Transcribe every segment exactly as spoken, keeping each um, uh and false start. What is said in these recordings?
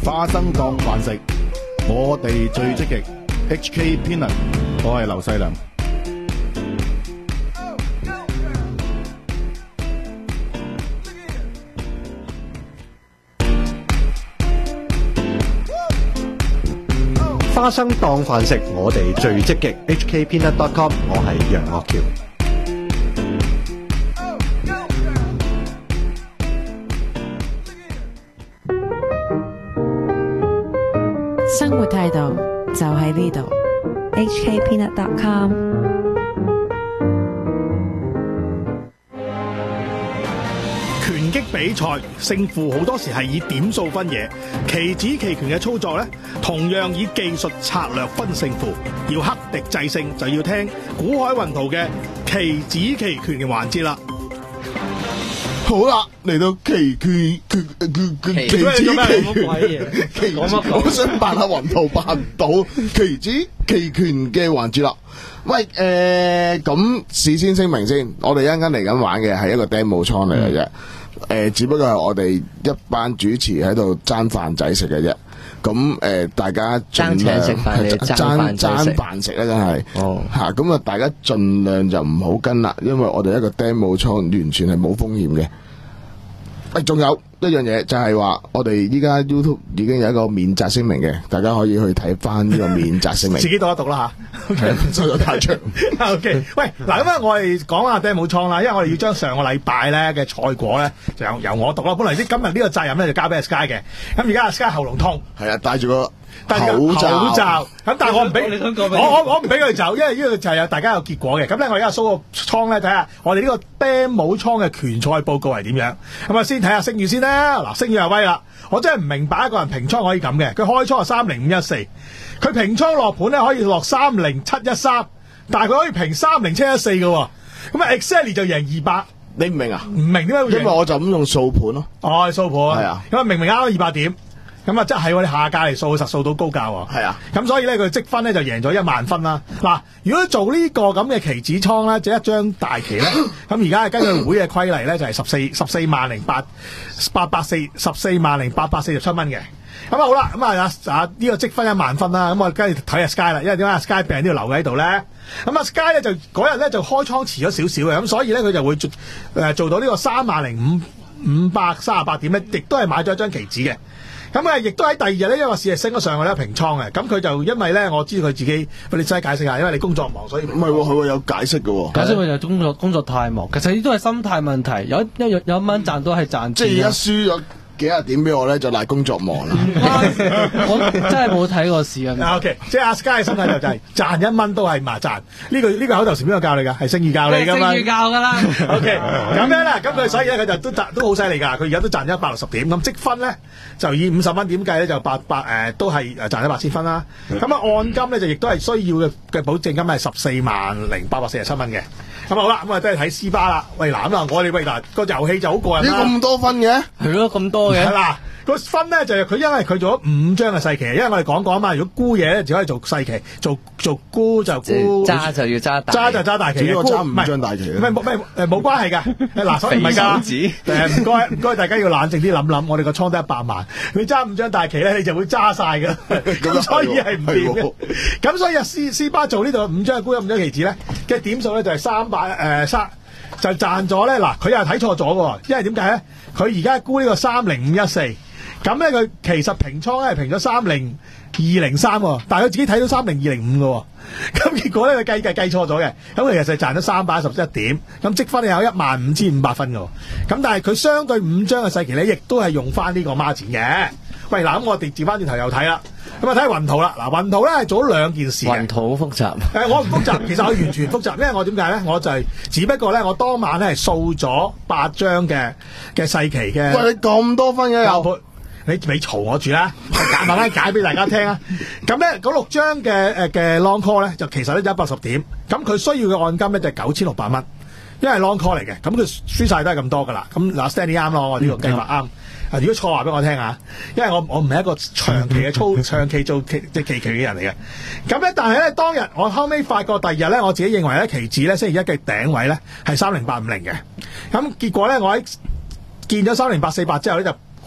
花生當飯食，我哋最積極。H K Peanut， 我係劉細良。 花生當飯食，我哋最積極。H K Peanut dot com， 我係楊岳橋。 生活態度就喺呢度。 H K Peanut dot com。 拳擊比賽勝負好多時係以點數分野，棋子棋拳嘅操作咧，同樣以技術策略分勝負。要克敵制勝，就要聽古海雲圖嘅棋子棋拳嘅環節啦。 好啦，嚟到棋拳拳拳棋子棋拳，我想扮下雲圖扮唔到棋子棋拳嘅環節啦。喂，誒，咁事先聲明先，我哋一陣間嚟緊玩嘅係一個 demo 倉嚟嘅啫。誒，只不過係我哋一班主持喺度爭飯仔食嘅啫。咁誒，大家爭請食飯你爭爭飯食咧，真係吓。咁啊，大家盡量就唔好跟啦，因為我哋一個 demo 倉完全係冇風險嘅。誒，仲有一樣嘢就係話，我哋依家 YouTube 已經有一個免責聲明嘅，大家可以去睇翻呢個免責聲明。 自己讀一讀啦吓， 收咗太長。 OK， 喂，嗱咁啊，我哋講下 demo 倉啦，因為我哋要將上個禮拜咧嘅賽果咧，就由由我讀啦。本來啲今日呢個責任咧就交俾阿 Sky 嘅，咁而家阿 Sky 喉嚨痛， 係啊，戴住個戴住口罩，咁但係我唔俾，我我我唔俾佢走，因為呢個就係有大家有結果嘅。咁咧我而家 show 個倉咧，睇下我哋呢個 demo 倉嘅拳賽報告係點樣。咁啊先睇下聲譽先啦。嗱，聲譽係威啦，我真係唔明白一個人平倉可以咁嘅。佢開倉係三零五一四，佢平倉落盤咧可以落三零七一三，但係佢可以平三零七一四嘅。咁啊 exactly 就贏二百。 你唔明啊？ 唔明點解會贏？ 因為我就咁用掃盤咯。 哦，掃盤係啊。 咁啊明明啱咗二百點。咁啊，即係我哋下價嚟掃，實掃到高價喎。 係啊， 咁所以咧，佢積分咧就贏咗一萬分啦。嗱，如果做呢個咁嘅棋子倉咧，即係一張大棋咧，咁而家係根據會嘅規例咧，就係十四十四萬零八八百四十四萬零八百四十七蚊嘅。咁啊好啦，咁啊啊呢個積分一萬分啦。咁我跟住睇下 Sky 啦，因為點解阿 Sky 病都要留喺度咧？咁啊 Sky 咧就嗰日咧就開倉遲咗少少嘅，咁所以咧佢就會做誒做到呢個三萬零五五百三十八點咧，亦都係買咗一張棋子嘅。咁啊，亦都喺第二日咧，因為市係升咗上去咧，平倉嘅。咁佢就因為咧，我知道佢自己，你真係解釋下，因為你工作忙，所以唔係喎，佢有解釋嘅喎。 解釋佢就工作工作太忙，其實呢都係心態問題。有一有有一蚊賺都係賺錢。 即係一輸咗幾廿點俾我咧，就賴工作忙啦。 我真係冇睇過市啊。 OK， 即係阿 Sky 嘅心態就係賺一蚊都係麻賺。呢個呢個口頭禪邊個教你㗎？係聲譽教你㗎嘛？ 聲譽教㗎啦。 OK， 咁樣啦，咁佢所以咧佢就都賺都好犀利㗎。佢而家都賺一百六十點，咁積分咧就以五十蚊點計咧就八百誒都係誒賺咗八千分啦。咁啊按金咧就亦都係需要嘅嘅保證金係十四萬零八百四十七蚊嘅。咁好啦，咁啊都係睇斯巴啦。喂嗱咁啊，我哋喂嗱個遊戲就好過癮啦。 呢咁多分嘅？ 係咯，咁多嘅。 嗱個分咧就係佢因為佢做咗五張嘅細棋，因為我哋講過啊嘛，如果沽嘢咧只可以做細棋，做做沽就沽， 揸就要揸大， 揸就揸大棋嘅， 我揸五張大棋唔係冇咩誒冇關係㗎。嗱，所以唔係㗎。誒唔該唔該，大家要冷靜啲諗諗，我哋個倉得一百萬，你揸五張大棋咧，你就會揸晒㗎。咁所以係唔掂嘅。咁所以啊，斯斯巴做呢度五張沽咗五張棋子咧嘅點數咧就係三百誒三。就賺咗咧，嗱佢又睇錯咗喎，因為點解咧？佢而家估呢個三零五一四，咁咧佢其實平倉咧係平咗三零二零三喎，但係佢自己睇到三零二零五嘅喎，咁結果咧佢計計計錯咗嘅，咁佢其實賺咗三百一十一點，咁積分有一萬五千五百分嘅喎，咁但係佢相對五張嘅細期咧，亦都係用翻呢個孖展嘅。喂，嗱咁我哋調翻轉頭又睇啦，咁啊睇雲圖啦，嗱雲圖咧係做咗兩件事嘅。 雲圖好複雜。 誒，我唔複雜，其實我完全複雜，因為我點解咧？我就係、是、只不過咧，我當晚咧係掃咗八張嘅嘅細期嘅。 喂，你咁多分嘅又？ 你你嘈我住啦，慢慢解俾大家聽啊！咁咧嗰六張嘅誒嘅 long call 咧，就其實咧就一百十點，咁佢需要嘅按金咧就係九千六百蚊，因為 long call 嚟嘅，咁佢輸晒都係咁多噶啦。咁嗱 Stanley 啱咯，我呢個計法啱。啊，如果錯話俾我聽啊，因為我我唔係一個長期嘅操長期做期即係期期嘅人嚟嘅。咁咧，但係咧當日我後尾發覺第二日咧，我自己認為咧期指咧星期一嘅頂位咧係三零八五零嘅。咁結果咧，我喺見咗三零八四八之後咧就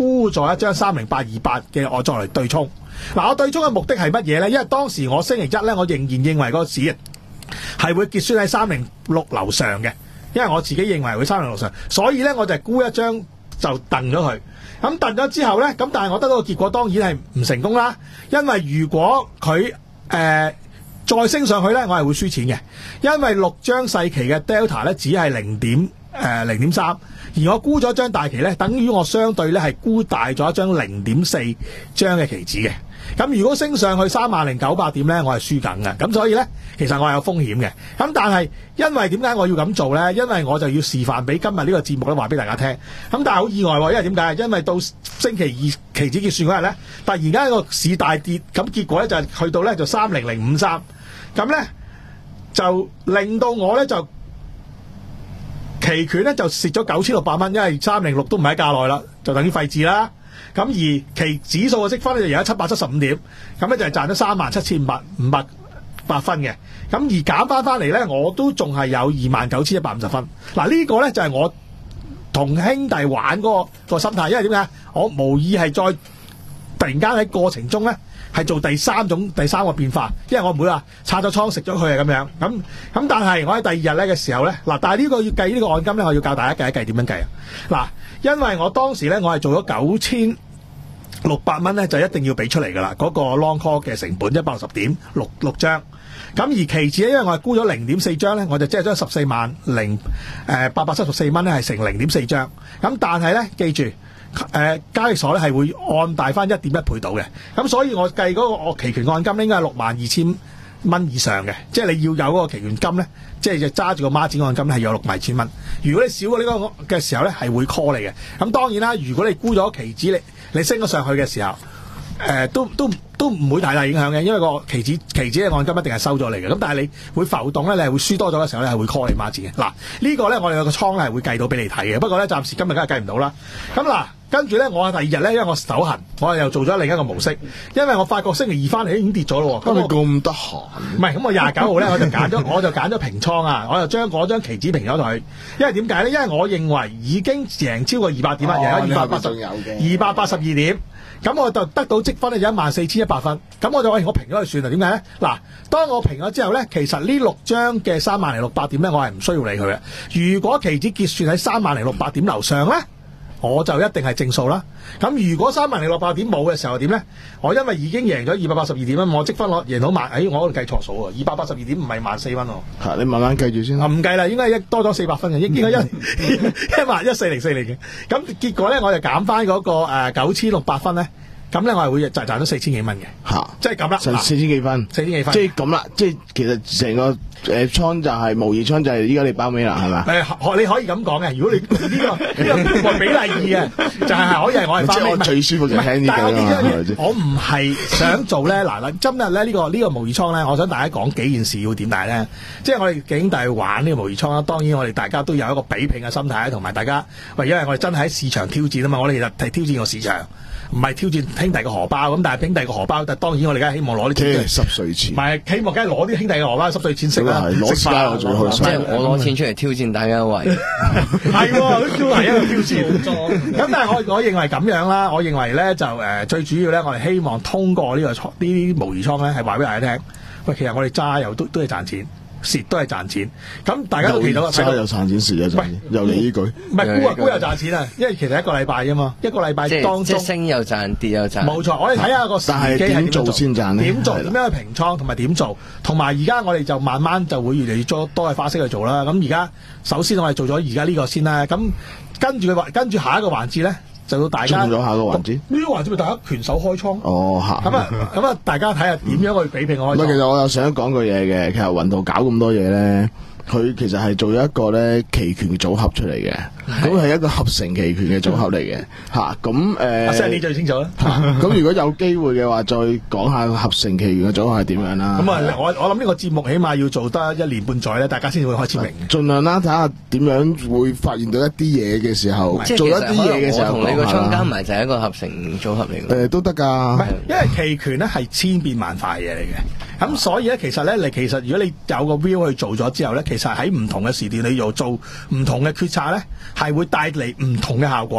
沽咗一張三零八二八嘅我作嚟對沖。嗱，我對沖嘅目的係乜嘢咧？因為當時我星期一咧，我仍然認為個市係會結算喺三零六樓上嘅，因為我自己認為會三零六上，所以咧我就係沽一張就掟咗佢。咁掟咗之後咧，咁但係我得到個結果當然係唔成功啦，因為如果佢誒、呃、再升上去咧，我係會輸錢嘅，因為六張細期嘅 Delta 咧只係零點誒零點三，而我沽咗張大期咧，等於我相對咧係沽大咗一張零點四張嘅期指嘅。咁如果升上去三萬零九百點咧，我係輸緊嘅。咁所以咧，其實我係有風險嘅。咁但係因為點解我要咁做咧？因為我就要示範俾今日呢個節目咧話俾大家聽。咁但係好意外喎，因為點解？因為到星期二期指結算嗰日咧，突然間個市大跌，咁結果咧就係去到咧就三零零五三，咁咧就令到我咧就期權咧就蝕咗九千六百蚊，因為三零六都唔喺價內啦，就等於廢紙啦。咁而期指數嘅積分咧就而家七百七十五點，咁咧就係賺咗三萬七千五百五百八分嘅。咁而減翻翻嚟咧，我都仲係有二萬九千一百五十分。嗱、這個、呢個咧就係、是、我同兄弟玩嗰、那個、那個心態，因為點解？我無意係再突然間喺過程中咧係做第三種第三個變化，因為我唔會話拆咗倉食咗佢啊咁樣。咁咁但係我喺第二日咧嘅時候咧，嗱，但係呢個要計呢個按金咧，我要教大家計一計點樣計啊。嗱。因為我當時咧，我係做咗九千六百蚊咧，就一定要俾出嚟噶啦。嗰、那個 long call 嘅成本一百六十點六六張。咁而期指咧，因為我係沽咗零點四張咧，我就即係將十四萬零誒八百七十四蚊咧係成零點四張。咁但係咧，記住誒、呃、交易所咧係會按大翻一點一倍到嘅。咁所以我計嗰個我期權按金咧應該係六萬二千蚊以上嘅，即係你要有嗰個期權金咧，即係就揸住個孖展按金咧係有六萬二千蚊。如果你少過呢個嘅時候咧，係會 call 你嘅。咁當然啦，如果你沽咗期指，你你升咗上去嘅時候，誒、呃、都都都唔會太大影響嘅，因為個期指期指嘅按金一定係收咗你嘅。咁但係你會浮動咧，你係會輸多咗嘅時候咧，係會 call 你孖展嘅。嗱、這個、呢個咧，我哋有個倉咧係會計到俾你睇嘅。不過咧，暫時今日梗係計唔到啦。咁嗱。跟住咧，我第二日咧，因為我手痕，我又做咗另一個模式，因為我發覺星期二翻嚟已經跌咗咯。 咁你咁得閒？ 唔係，咁我廿九號咧，我就揀咗，我就揀咗平倉啊！我就將嗰張期指平咗佢，因為點解咧？因為我認為已經贏超過二百點啦，贏咗二百八十，二百八十二點，咁我就得到積分咧有一萬四千一百分。咁我就喂，我平咗佢算啦。點解咧？嗱，當我平咗之後咧，其實呢六張嘅三萬零六百點咧，我係唔需要理佢嘅。如果期指結算喺三萬零六百點樓上咧，我就一定係正數啦。咁如果三萬零六百點冇嘅時候點咧？我因為已經贏咗二百八十二點啦，我積分攞贏到萬，誒我嗰度計錯數喎，二百八十二點唔係萬四分喎。 嚇，你慢慢計住先。 啊唔計啦，應該一多咗四百分嘅，應該一一萬一四零四嚟嘅。咁結果咧，我就減翻嗰個誒九千六百分咧。咁咧，我係會賺賺咗四千幾蚊嘅，嚇，即係咁啦， 四千幾分， 四千幾分， 即係咁啦，即係其實成個誒倉就係模擬倉，就係依家你包尾啦，係咪？ 誒，你可以咁講嘅。如果你呢個呢個個比例二嘅，就係可以係我係包尾。即係我最舒服就聽呢句啦。我唔係想做咧，嗱嗱，今日咧呢個呢個模擬倉咧，我想大家講幾件事要點大咧。即係我哋兄弟玩呢個模擬倉啦，當然我哋大家都有一個比拼嘅心態，同埋大家喂，因為我哋真係喺市場挑戰啊嘛，我哋其實係挑戰個市場。唔係挑戰兄弟嘅荷包，咁但係兄弟嘅荷包，但係當然我哋梗係希望攞啲錢濕碎錢， 唔係希望梗係攞啲兄弟嘅荷包濕碎錢食啦， 攞私家我最開心， 即係我攞錢出嚟挑戰大家位， 係喎，都係一個挑戰。咁但係我我認為咁樣啦，我認為咧就誒、呃、最主要咧，我哋希望通過呢、呢個倉呢啲模擬倉咧，係話俾大家聽，喂，其實我哋揸又都都係賺錢。蝕都係賺錢，咁大家都見到揸又賺錢，蝕又賺錢，又嚟呢句， 唔係沽啊沽又賺錢啊，因為其實一個禮拜啫嘛，一個禮拜當中即係升又賺，跌又賺。 冇錯，我哋睇下個時機係點做先賺咧？ 點做？點樣去平倉同埋點做？同埋而家我哋就慢慢就會越嚟越多多嘅花式去做啦。咁而家首先我哋做咗而家呢個先啦，咁跟住嘅跟住下一個環節咧。就到大家咗下個環節， 呢個環節咪大家拳手開倉哦嚇， 咁啊咁啊，大家睇下點樣去比拼開倉。 唔係，其實我又想講句嘢嘅，其實雲圖搞咁多嘢咧，佢其實係做咗一個咧期權組合出嚟嘅，咁係一個合成期權嘅組合嚟嘅嚇。咁誒， 阿 Sir 你最清楚啦。 咁如果有機會嘅話，再講下合成期權嘅組合係點樣啦。 咁啊，我我諗呢個節目起碼要做得一年半載咧，大家先會開始明。 盡量啦，睇下點樣會發現到一啲嘢嘅時候，做一啲嘢嘅時候， 我同你個倉加埋就係一個合成組合嚟嘅。 誒，都得㗎。 因為期權咧係千變萬化嘅嘢嚟嘅，咁所以咧其實咧，你其實如果你有個 view 去做咗之後咧，其實喺唔同嘅時段你又做唔同嘅決策咧，係會帶嚟唔同嘅效果。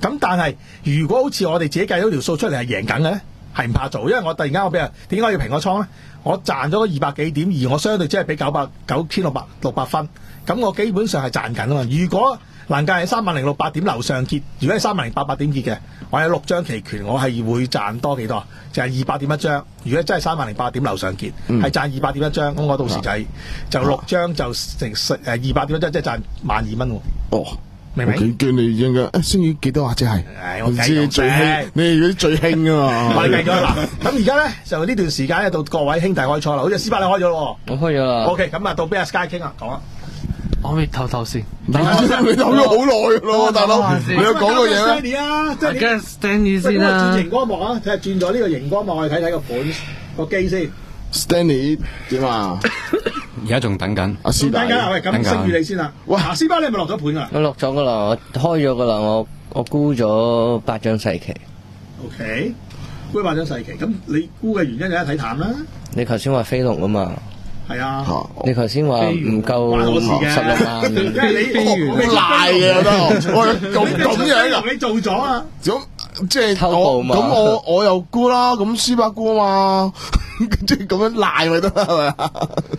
咁但係如果好似我哋自己計咗條數出嚟係贏緊嘅咧，係唔怕做，因為我突然間我俾人點解要平個倉咧？我賺咗二百幾點，而我相對只係俾九百九千六百六百分，咁我基本上係賺緊啊嘛。如果欄價係三萬零六百點樓上結，如果係三萬零八百點結嘅，我有六張期權，我係會賺多幾多？就係二百點一張。如果真係三萬零八百點樓上結，係、嗯、賺二百點一張，咁我到時就係、是、就六張就成誒二百點一張，即係賺萬二蚊喎。哦。明唔明？ 叫你應該誒，星月幾多啊？即係， 我知最興，你哋嗰啲最興啊嘛。 我計咗嗱，咁而家咧就呢段時間咧到各位兄弟開倉啦，好似斯巴你開咗咯。 我開咗啦。OK， 咁啊到俾阿 Sky 傾啊，講啊。 我未唞唞先。 你唞咗好耐咯，大佬。你有講過嘢咩？啊，即係 Stanley 先啦。 轉熒光幕啊，睇下轉咗呢個熒光幕，我哋睇睇個款個機先。 Stanley 點啊？ 而家仲等緊， 阿斯巴，喂，咁星宇你先啦。喂，阿斯巴你係咪落咗盤噶？ 我落咗噶啦，我開咗噶啦，我我沽咗八張細期。 O K， 沽八張細期，咁你沽嘅原因就係睇淡啦。 你頭先話飛龍啊嘛。係啊。你頭先話唔夠十六萬， 因為你好賴嘅我都，我咁咁樣啊？ 你做咗啊？ 咁即係我咁我我又沽啦，咁斯巴沽啊嘛。即係咁樣賴咪得啦，係咪啊？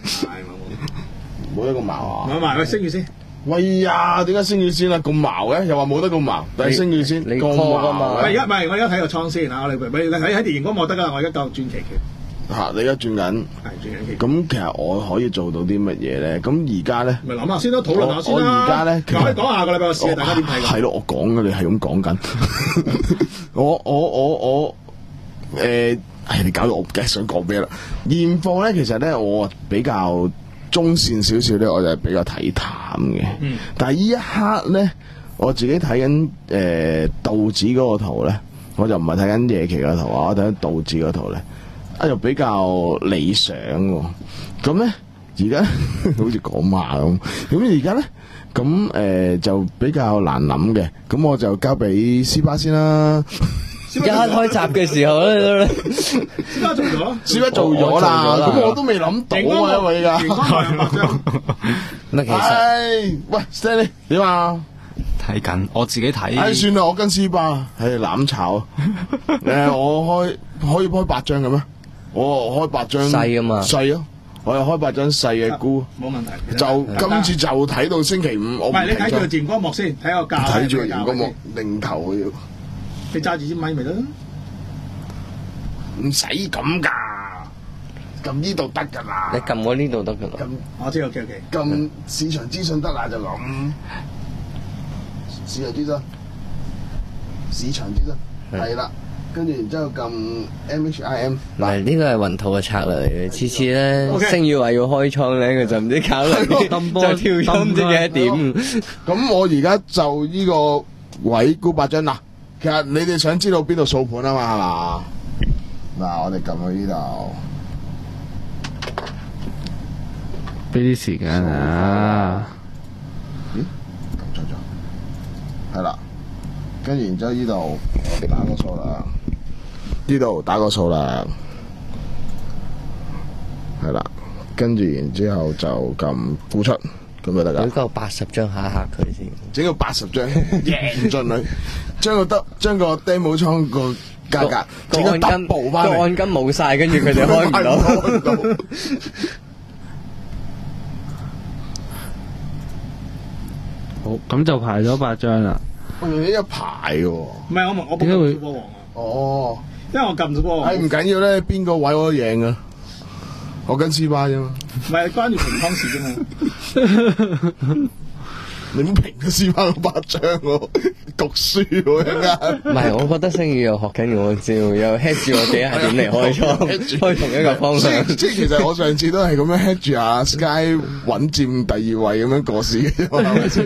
冇得咁矛啊！ 冇埋，喂，星月先。 喂呀，點解星月先啊？咁矛嘅，又話冇得咁矛，但係星月先。 你錯㗎嘛？ 喂，而家唔係，我而家睇個倉先嚇，我哋喂，你睇喺電熒光幕得㗎啦，我而家夠轉期權。 嚇！你而家轉緊。係轉緊期。咁其實我可以做到啲乜嘢咧？咁而家咧。 咪諗下先咯，討論下先啦。 我而家咧， 可以講下個禮拜嘅事，大家點睇㗎？ 係咯，我講嘅，你係咁講緊。我我我我誒。唉、哎，你搞到我唔記得想講咩啦。現貨咧，其實咧我比較中線少少咧，我就係比較睇淡嘅。嗯。但係呢一刻咧，我自己睇緊誒道指嗰個圖咧，我就唔係睇緊夜期個圖啊，我睇緊道指嗰圖咧，啊又比較理想喎。咁咧而家好似講馬咁，咁而家咧咁誒就比較難諗嘅。咁我就交俾斯巴先啦。 一開閘嘅時候咧， 斯巴做咗， 斯巴做咗啦，咁我都未諗到啊，因為噶。 乜其實？喂 ，Stanley 點啊？ 睇緊，我自己睇。 唉，算啦，我跟斯巴，唉攬炒。誒，我開可以開八張嘅咩？我開八張細啊嘛， 細啊，我又開八張細嘅股。 冇問題。 就今次就睇到星期五，我唔係你睇住個熒光幕先，睇個價。 睇住個熒光幕，零頭要。 你揸住支咪咪得， 唔使咁噶，撳呢度得噶啦。 你撳我呢度得噶啦。 我知 OK OK。 撳市場資訊得啦就咁。市場資訊，市場資訊係啦，跟住然之後撳 M H I M。 嗱，呢個係雲圖嘅策略嚟嘅，次次咧星宇話要開倉咧，佢就唔知考慮就跳咗唔知幾多點。 咁我而家就呢個位沽八張啦。其實你哋想知道邊度掃盤啊嘛，係嘛？嗱，我哋撳去呢度， 俾啲時間啊！ 咦？撳錯咗，係啦。跟住然之後呢度我哋打個數啦，呢度打個數啦，係啦。跟住然之後就撳付出。咁就得噶， 整夠八十張嚇嚇佢先， 整個八十張贏盡佢，將個得將個 demo 倉個價格整個 double 翻嚟， 個按金冇晒，跟住佢哋開唔到。 好，咁就排咗八張啦。 我用呢一排喎，唔係我我點解會波王啊？哦，因為我撳咗波王。 係唔緊要咧，邊個位我都贏噶。我跟斯巴啫嘛， 唔係關住平倉事啫嘛。 你唔平咗斯巴嗰八張喎，讀書喎一間。 唔係，我覺得星宇又學緊我招，又 head 住我幾廿點嚟開倉，開同一個方向。 即係其實我上次都係咁樣 head 住阿 Sky 穩佔第二位咁樣過市嘅，係咪先？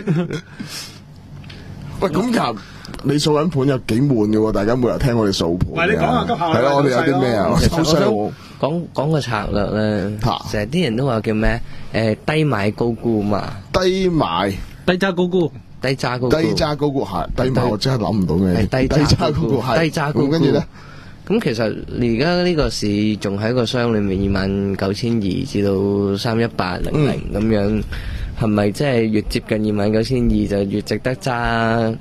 喂，咁其實你掃緊盤有幾悶嘅喎？大家每日聽我哋掃盤。 唔係你講下急下。 係咯，我哋有啲咩啊？ 其實我想講講個策略咧，成日啲人都話叫咩？誒，低買高沽嘛。 低買低揸高沽， 低揸高沽。 低揸高沽係低買，我真係諗唔到咩。 低揸高沽係。低揸高沽。 跟住咧， 咁其實而家呢個市仲喺個箱裏面二萬九千二至到三一八零零咁樣，係咪即係越接近二萬九千二就越值得揸？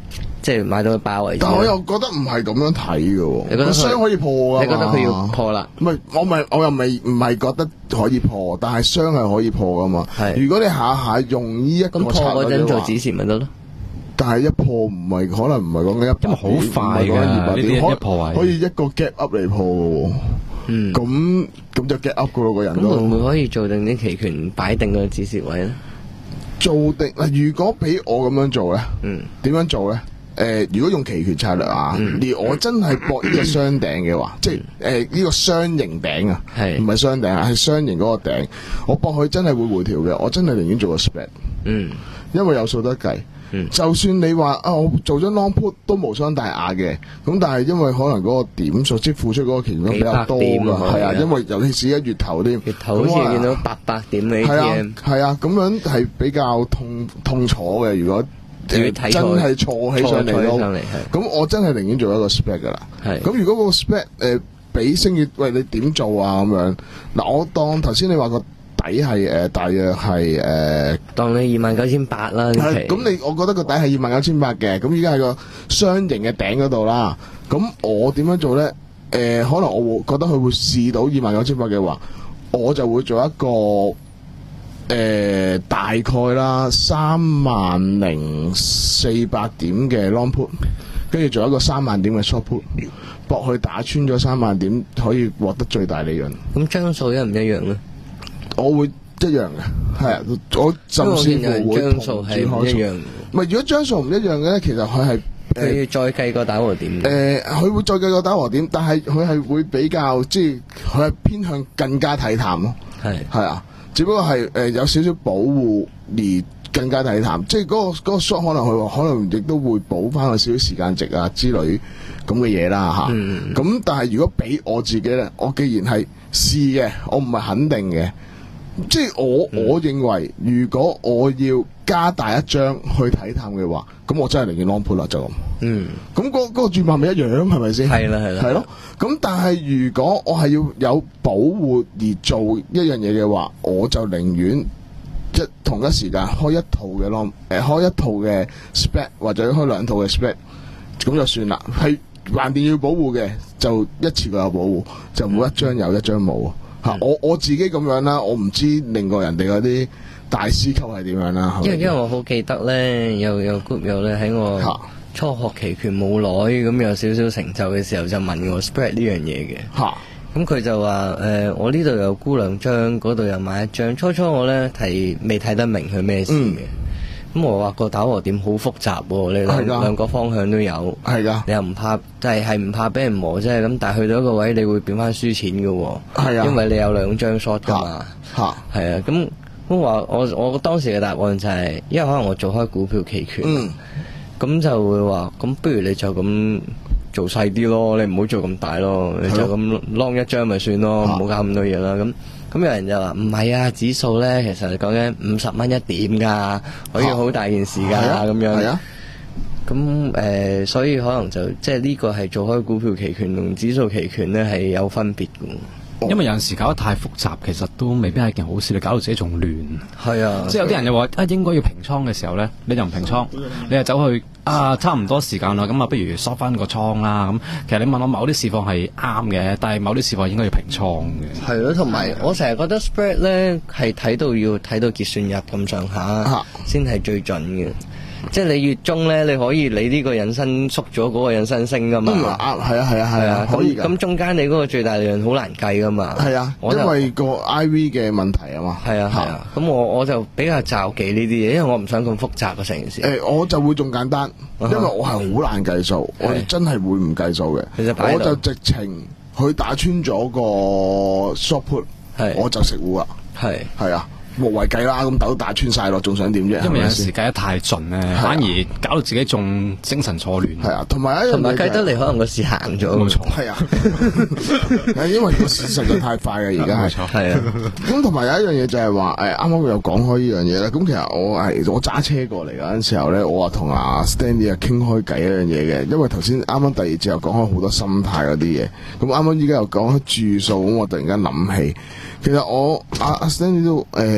即係買到個包為止。 但我又覺得唔係咁樣睇嘅喎， 你覺得箱可以破㗎嘛？ 你覺得佢要破啦？ 唔係，我咪我又未唔係覺得可以破，但係箱係可以破㗎嘛。 係如果你下下用呢一個咁破嗰陣做指示咪得咯？ 但係一破唔係可能唔係講緊一百點， 因為好快㗎二百點， 呢啲可一破位可以一個 gap up 嚟破嘅喎。 嗯， 咁咁就 gap up 㗎咯，個人咁都會唔會可以做定啲期權擺定個指示位咧？ 做定嗱，如果俾我咁樣做咧， 嗯， 點樣做咧？誒、如果用期權策略啊， 嗯而我真係搏呢個雙頂嘅話，即係誒呢個雙形頂啊， 係唔係雙頂啊，係雙形嗰個頂，我搏佢真係會回調嘅，我真係寧願做個 spread， 嗯因為有數得計。 嗯就算你話啊，我做咗 long put 都無傷大雅嘅，咁但係因為可能嗰個點數即係付出嗰個期權比較多幾百點㗎，係啊， 啊係啊因為尤其是一月頭添， 月頭好似見到八百點嘅 A 係 T 啊 M， 係啊，咁樣係比較痛痛楚嘅。如果要睇錯真係錯起上嚟咯， 錯起上嚟係咁我真係寧願做一個 spec 噶啦。 係咁如果個 spec 誒俾星月，喂你點做啊？咁樣嗱，我當頭先你話個底係誒大約係誒， 當你二萬九千八啦，呢期係咁你我覺得個底係二萬九千八嘅，咁依家係個雙形嘅頂嗰度啦。咁我點樣做咧？誒、可能我會覺得佢會試到二萬九千八嘅話，我就會做一個。誒、大概啦，三萬零四百點嘅 long put，跟住做一個三萬點嘅 short put，搏去打穿咗三萬點，可以獲得最大利潤。 咁張數一唔一樣咧？ 我會一樣嘅，係啊，我甚因為我見有至乎會人張數係唔一樣， 唔係，如果張數唔一樣嘅咧，其實佢係佢要再計個打和點。 誒，佢會再計個打和點，但係佢係會比較即係佢係偏向更加睇淡咯。 係係啊。只不過係誒、呃、有少少保護而更加睇淡，即係嗰、個嗰、個 short 可能佢可能亦都會補翻個少少時間值啊之類咁嘅嘢啦嚇。咁、 嗯、 但係如果俾我自己咧，我既然係試嘅，我唔係肯定嘅，即係我、嗯、我認為如果我要加大一張去睇淡嘅話，咁我真係寧願 long put 啦就咁。 嗯， 咁嗰嗰個轉碼咪一樣係咪先？ 係啦係啦， 係咯。咁但係如果我係要有保護而做一樣嘢嘅話，我就寧願一同一時間開一套嘅 long，誒開一套嘅 spec 或者開兩套嘅 spec，咁就算啦。係橫掂要保護嘅，就一次過有保護，就冇一張有一張冇嚇、嗯。我我自己咁樣啦，我唔知另外人哋嗰啲大師級係點樣啦。 因為因為我好記得咧，有有 group 友咧喺我初學期權冇耐，咁有少少成就嘅時候就問我 spread 呢樣嘢嘅。 嚇， 咁佢就話誒、呃，我呢度有沽兩張，嗰度又買一張。初初我咧睇未睇得明佢咩事嘅。咁、嗯、我話個打和點好複雜喎，你兩兩個方向都有。係㗎。你又唔怕，就係係唔怕俾人磨啫。咁但係去到一個位，你會變翻輸錢嘅喎。係啊。因為你有兩張 short 㗎嘛。嚇。係啊。咁咁話我我當時嘅答案就係、是，因為可能我做開股票期權。嗯。咁就會話，咁不如你就咁做細啲咯，你唔好做咁大咯，你就咁 long 一張咪算咯，唔好搞咁多嘢啦。咁咁有人就話唔係啊，指數咧其實講緊五十蚊一點㗎，可以好大件事㗎咁樣。係啊。咁誒、呃，所以可能就即係呢個係做開股票期權同指數期權咧係有分別嘅。 因為有陣時搞得太複雜，其實都未必係一件好事，你搞到自己仲亂。係啊，即係有啲人又話啊，應該要平倉嘅時候咧，你就唔平倉，你就走去啊，差唔多時間啦，咁啊，不如縮翻個倉啦。咁其實你問我某啲市況係啱嘅，但係某啲市況應該要平倉嘅。係咯，同埋我成日覺得 spread 咧係睇到要睇到結算日咁上下先係最準嘅。即係你月中咧，你可以你呢個引申縮咗，嗰個引申升噶嘛？啱、嗯，係啊，係啊，係啊，可以。咁中間你嗰個最大利潤好難計噶嘛？係啊，因為個 I V 嘅問題啊嘛。係啊，係啊。咁我我就比較罩忌呢啲嘢，因為我唔想咁複雜嘅成件事。誒、欸，我就會仲簡單，因為我係好難計數，我真係會唔計數嘅。我就直情去打穿咗個 short put，我就食糊啦。係，係啊。無謂計啦，咁豆打穿晒咯，仲想點啫？因為有時計得太盡咧，反而搞到自己仲精神錯亂。係啊，同埋一樣同埋計得嚟，可能個市行咗。冇錯，係啊，係因為個市實在太快嘅，而家係。係啊，咁同埋有一樣嘢就係話，誒，啱啱又講開呢樣嘢咧。咁其實我係我揸車過嚟嗰陣時候咧，我話同阿 Stanley 啊傾開偈一樣嘢嘅，因為頭先啱啱第二節又講開好多心態嗰啲嘢，咁啱啱依家又講開注數，咁我突然間諗起，其實我阿阿 Stanley 都誒。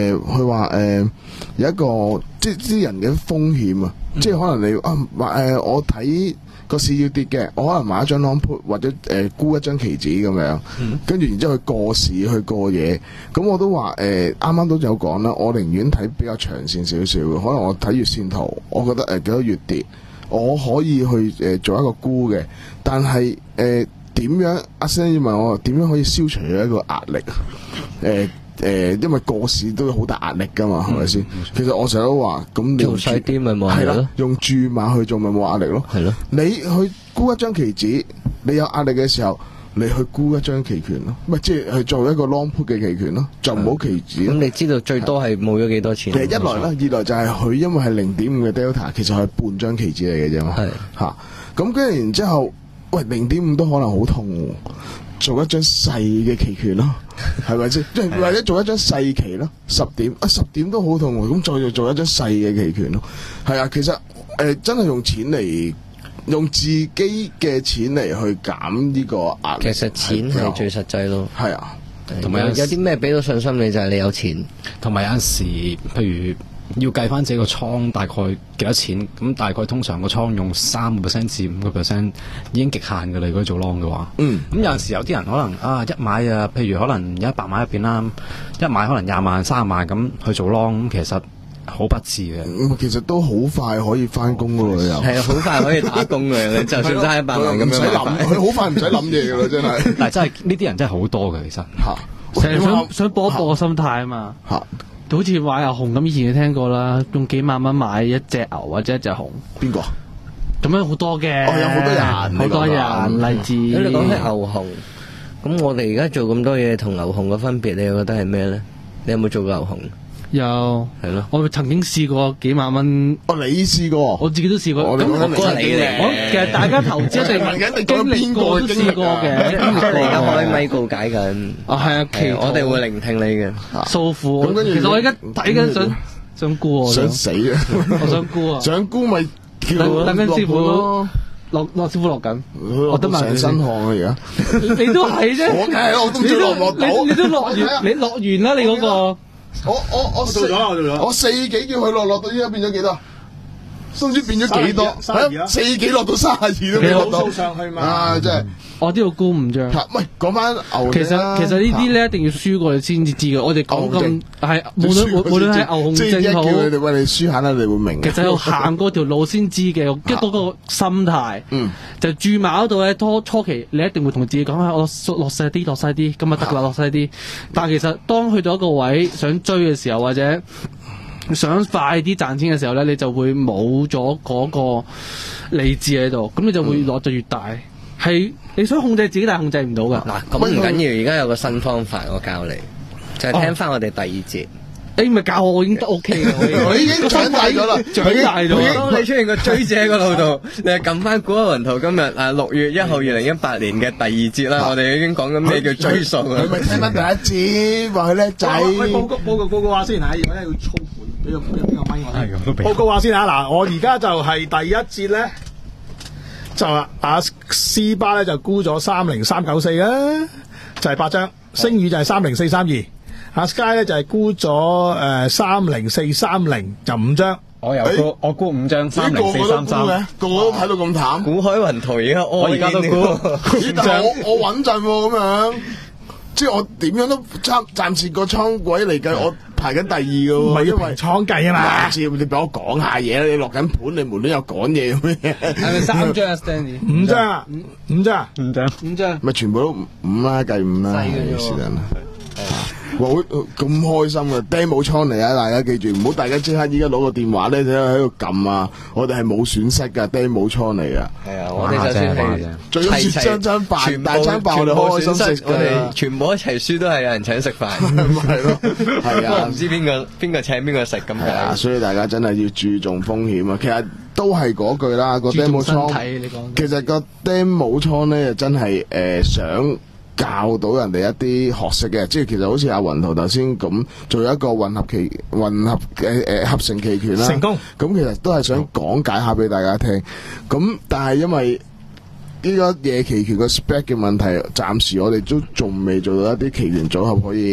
誒，佢話誒有一個即係啲人嘅風險啊，嗯、即係可能你啊話誒，我睇個市要跌嘅，我可能買一張 long put 或者誒、呃、沽一張期指咁樣，跟住、嗯、然之後去過市去過夜，咁我都話誒啱啱都有講啦，我寧願睇比較長線少少嘅，可能我睇月線圖，我覺得誒幾多月跌，我可以去誒、呃、做一個沽嘅，但係誒點樣？阿 Sir 要問我點樣可以消除一個壓力啊？誒、呃。誒、呃，因為個市都好大壓力噶嘛，係咪先？其實我成日都話，咁你做細啲咪冇壓力咯， 用注碼去做咪冇壓力咯。係咯，你去沽一張期指，你有壓力嘅時候，你去沽一張期權咯，咪即係去做一個 long put 嘅期權咯，就唔好期指。咁你知道最多係冇咗幾多錢？ 其實一來啦，二來就係佢因為係零點五嘅 delta，其實係半張期指嚟嘅啫嘛。係吓，咁跟住然之後，喂，零點五都可能好痛喎。做一張細嘅期權咯，係咪先？即係或者做一張細期咯，十點啊，十點都好痛喎。咁再做做一張細嘅期權咯，係啊。其實誒、呃，真係用錢嚟，用自己嘅錢嚟去減呢個壓力。 其實錢係最實際咯。 係啊， 同埋有啲咩俾到信心你就係你有錢。 同埋有陣時，譬如。要計翻自己個倉大概幾多錢，咁大概通常個倉用三個 percent 至五個 percent 已經極限㗎啦。如果做 long 嘅話，嗯，咁有陣時有啲人可能啊一買啊，譬如可能有一百萬入邊啦，一買可能廿萬、三十萬咁去做 long，咁其實好不智嘅。 咁其實都好快可以翻工㗎喎，又係啊，好快可以打工嘅，你就算揸一百萬咁樣，唔使諗，佢好快唔使諗嘢㗎啦，真係。 但係真係呢啲人真係好多嘅，其實嚇，成日想想搏一搏個心態啊嘛嚇。好似買牛熊咁，以前你聽過啦，用幾萬蚊買一隻牛或者一隻熊。 邊個？ 咁樣好多嘅。 哦，有好多人， 好多人例子。 你講起牛熊，咁我哋而家做咁多嘢，同牛熊嘅分別，你又覺得係咩咧？你有冇做過牛熊？ 有係咯， 我曾經試過幾萬蚊。 哦，你試過？ 我自己都試過。 我咁我覺得你嚟。 其實大家投資一定經歷過都試過嘅。 即係你而家開咪告解緊。 啊，係啊，其我哋會聆聽你嘅訴苦。咁跟住，其實我而家睇緊想想沽啊， 想死啊！ 我想沽啊！ 想沽咪叫等緊師傅咯。落落師傅落緊，我得埋成身汗啊！而家你都係啫。 我梗係我都唔知落唔落到。 你都落完，你落完啦！你嗰個。 我我我做咗啦，我做咗。我四幾叫佢落落到依家變咗幾多？都唔知變咗幾多？係啊，四幾落到三十二都未落到。上去嘛？啊，真係。 我都要沽五張。 喂，講翻牛。 其實其實呢啲咧一定要輸過你先至知嘅。我哋講咁係無論無論係牛熊證好， 叫你哋喂你輸下啦，你會明。 其實要行嗰條路先知嘅，即係嗰個心態。嗯。就注碼嗰度咧，初初期你一定會同自己講下，我落細啲，落細啲，咁啊得啦，落細啲。但係其實當去到一個位想追嘅時候，或者想快啲賺錢嘅時候咧，你就會冇咗嗰個理智喺度，咁你就會落得越大。係、嗯、你想控制自己，但係控制唔到噶。 嗱，咁唔緊要，而家有個新方法，我教你，就係、是、聽翻我哋第二節。 哦、你咪教我，我已經得 OK 嘅， 我已經長大咗啦， 長大咗。 當你出現個追者嗰度度，你係撳翻古海雲圖今日啊六月一號二零一八年嘅第二節啦，我哋已經講緊咩叫追數啊？ 佢咪聽翻第一節，話佢叻仔。 喂，報告報告報告話先嚇，而家要操盤，俾個俾個咪我先。報告話先嚇，嗱，我而家就係第一節咧，就阿斯巴咧就沽咗三零三九四啦，就係八張，星宇就係三零四三二。阿 Sky 咧就係沽咗誒三零四三零就五張， 我又沽，我沽五張三零四三三， 個個都睇到咁淡。 古海雲圖而家我而家都沽， 但係我我穩陣喎咁樣，即係我點樣都暫暫時個倉位嚟計，我排緊第二嘅喎。 唔係因為倉計啊嘛， 知你俾我講下嘢啦，你落緊盤，你無端有講嘢咩？ 係咪三張啊 Stanley？ 五張啊，五張啊， 五張， 五張， 咪全部都五啦，計五啦，是但啦。哇！咁開心嘅 demo 倉嚟啊！大家記住，唔好大家即刻依家攞個電話咧，喺度喺度撳啊！我哋係冇損失噶 demo 倉嚟噶。 係啊，我哋就算係最好似張張飯大餐爆，我哋開心食， 我哋全部一齊輸都係有人請食飯， 係咯，係啊， 唔知邊個邊個請邊個食咁係啊，所以大家真係要注重風險啊！其實都係嗰句啦，個 demo 倉，其實個 demo 倉咧，真係誒想教到人哋一啲學識嘅，即係其實好似阿雲圖頭先咁做一個混合期混合誒誒、呃、合成期權啦， 成功。 咁其實都係想講解下俾大家聽。咁但係因為呢個夜期權個 spec 嘅問題，暫時我哋都仲未做到一啲期權組合可以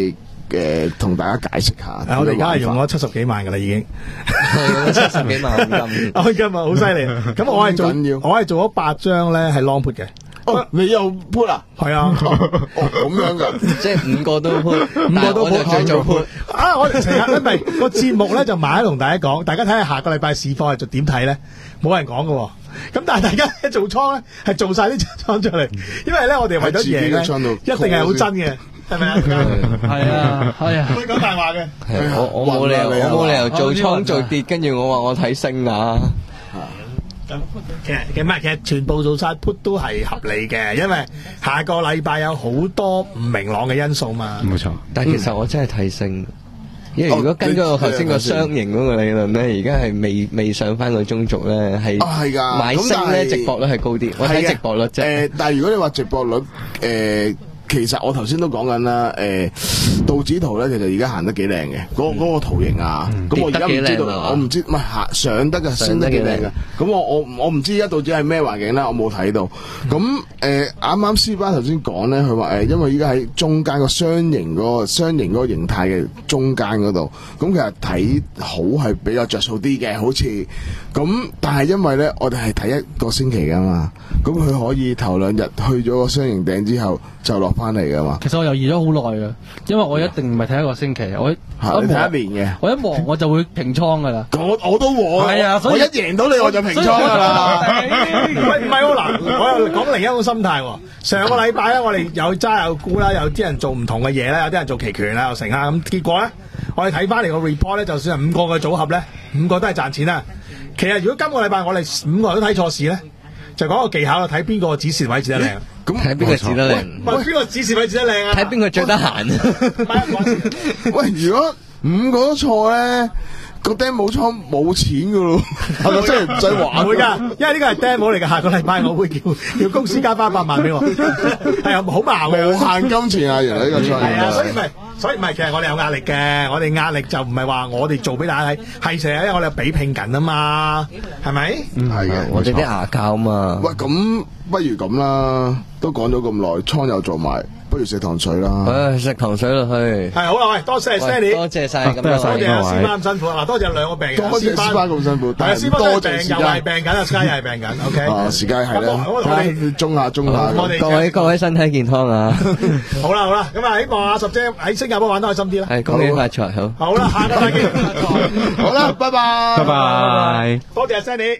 誒同大家解釋下。 我哋而家係用咗七十幾萬㗎啦，已經係七十幾萬按金， 按金啊，好犀利！咁我係做我係做咗八張咧，係 long put 嘅。 哦，你又 put 啊？ 係啊， 哦咁樣噶， 即係五個都 put，五個都 put， 最早 put。 啊，我哋成日因為個節目咧就買同大家講，大家睇下下個禮拜市況係做點睇咧，冇人講㗎喎。咁但係大家一做倉咧，係做晒啲倉出嚟，因為咧我哋為咗贏咧，一定係好真嘅。係咪啊？ 係啊，係啊， 唔會講大話嘅。 我我冇理由，我冇理由做倉做跌，跟住我話我睇升啊。 咁其實其實其實全部做晒 put 都係合理嘅，因為下個禮拜有好多唔明朗嘅因素嘛。 冇錯， 但係其實我真係睇升。因為如果跟咗我頭先個雙型嗰個理論咧，而家係未未上翻個中軸咧，係係㗎買升咧直播率係高啲。我睇直播率啫。 誒，但係如果你話直播率誒。其實我頭先都講緊啦，誒道指圖咧，其實而家行得幾靚嘅，嗰嗰個圖形啊，咁我而家唔知道，我唔知唔係行上得嘅，升得幾靚嘅，咁我我我唔知而家道指係咩環境啦，我冇睇到。咁誒啱啱 C 巴頭先講咧，佢話誒因為依家喺中間個雙形嗰個雙形嗰個形態嘅中間嗰度，咁其實睇好係比較着數啲嘅，好似咁，但係因為咧我哋係睇一個星期噶嘛，咁佢可以頭兩日去咗個雙形頂之後就落翻嚟噶嘛？ 其實我猶豫咗好耐噶，因為我一定唔係睇一個星期，我我睇一年嘅， 我一望我就會平倉噶啦。 我我都和係啊， 我一贏到你我就平倉噶啦。 喂，唔係喎嗱，我又講另一種心態喎。上個禮拜咧，我哋有揸有沽啦，有啲人做唔同嘅嘢啦，有啲人做期權啦，又成啦。咁結果咧，我哋睇翻嚟個 report 咧，就算係五個嘅組合咧，五個都係賺錢啦。其實如果今個禮拜我哋五個人都睇錯市咧，就講個技巧啦，睇邊個指示位置得靚。 咁睇邊個指得靚？ 喂，邊個指示位置得靚啊？ 睇邊個最得閒。 喂，如果五個都錯咧，個 demo 倉冇錢噶咯，係咪真係唔使玩？ 唔會噶，因為呢個係 demo 嚟嘅。下個禮拜我會叫叫公司加翻百萬俾我，係啊，好矛嘅， 無限金錢啊！原來呢個創業係啊，所以唔係，所以唔係，其實我哋有壓力嘅。我哋壓力就唔係話我哋做俾大家睇，係成日因為我哋比拼緊啊嘛，係咪？ 嗯，係嘅， 我哋啲牙膠嘛。 喂，咁不如咁啦，都講咗咁耐，倉又做埋。不如食糖水啦！ 唉，食糖水落去。 係好啦，喂，多謝 Stanley， 多謝晒，咁多謝阿師媽咁辛苦。嗱，多謝兩個病人， 多謝師媽咁辛苦。 係啊，師媽都係病，又係病緊，阿 Sky 又係病緊。OK， 啊，時間係啦，我哋中下中下。 各位各位身體健康啊！ 好啦好啦，咁啊，希望阿十姐喺新加坡玩得開心啲啦。 係，恭喜發財好。 好啦，下個再見。 好啦，拜拜， 拜拜。 多謝 Stanley。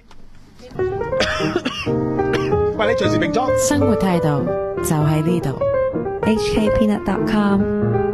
喂，你隨時並裝。 生活態度就喺呢度。 H K Peanut dot com